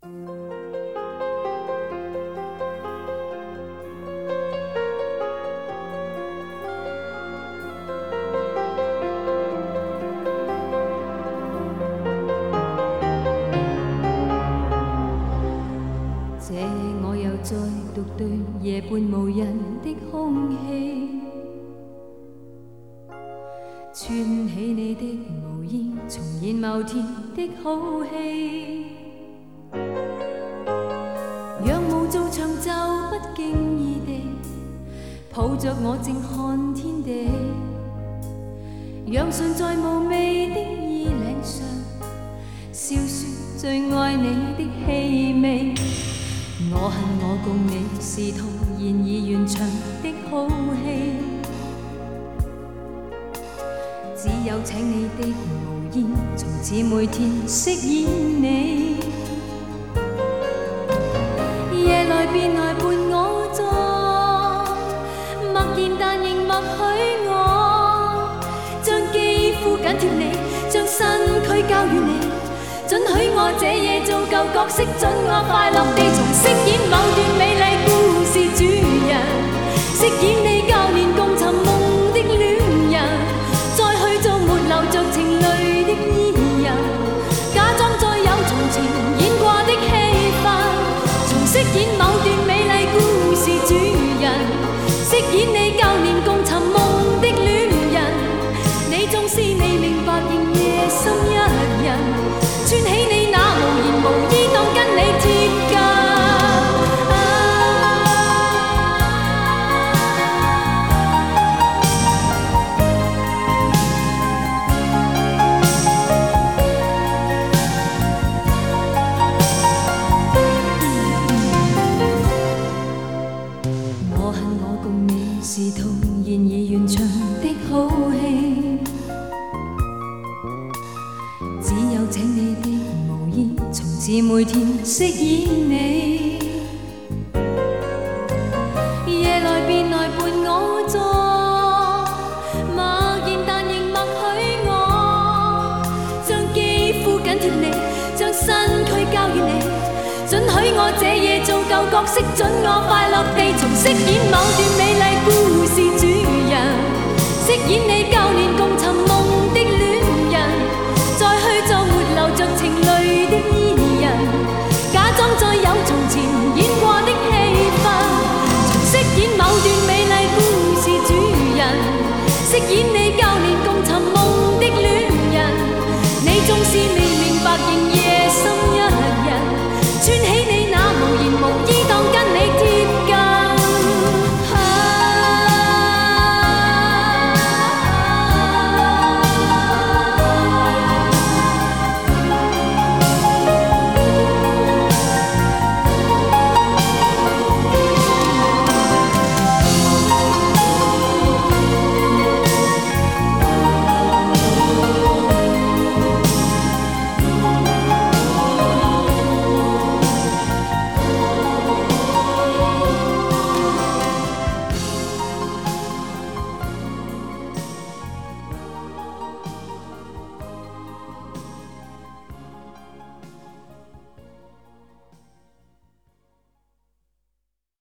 这我又再独对夜半无人的空气，串起你的毛衣，重现某天的好戏。仰舞做长袖，不经意地抱着我静看天地，让唇在无味的衣领上，笑说最爱你的气味。我恨我共你是徒然而完場的好戲，只有請你的毛衣，從此每天飾演你。夜來便來伴我坐，默然但仍默許我，將肌膚緊貼你，將身軀交予你。准許我這夜做舊角色，准我快樂地重飾演某段美麗故事主人，飾演你舊年共尋夢的戀人，再去做沒流着情淚的伊人，假裝再有從前演過的戲份，重飾演某段美麗故事主人，飾演你舊年共尋夢的戀人，你縱是未明白仍夜深一人。穿起你那無言無依，當跟你貼近。我恨我共你是徒然而完場的好戲。只有請你的毛衣，從此每天飾演你。夜來便來伴我坐，默然但仍默許我，將肌膚緊貼你，將身軀交予你。准許我這夜做舊角色，准我快樂地重飾演某段美麗故事主人，飾演你舊年共尋夢的戀人。再去做沒流着情淚的伊人，假裝再有從前演過的戲份，重飾演某段美麗故事主人，飾演你舊年共尋夢的戀人，你縱是未明白仍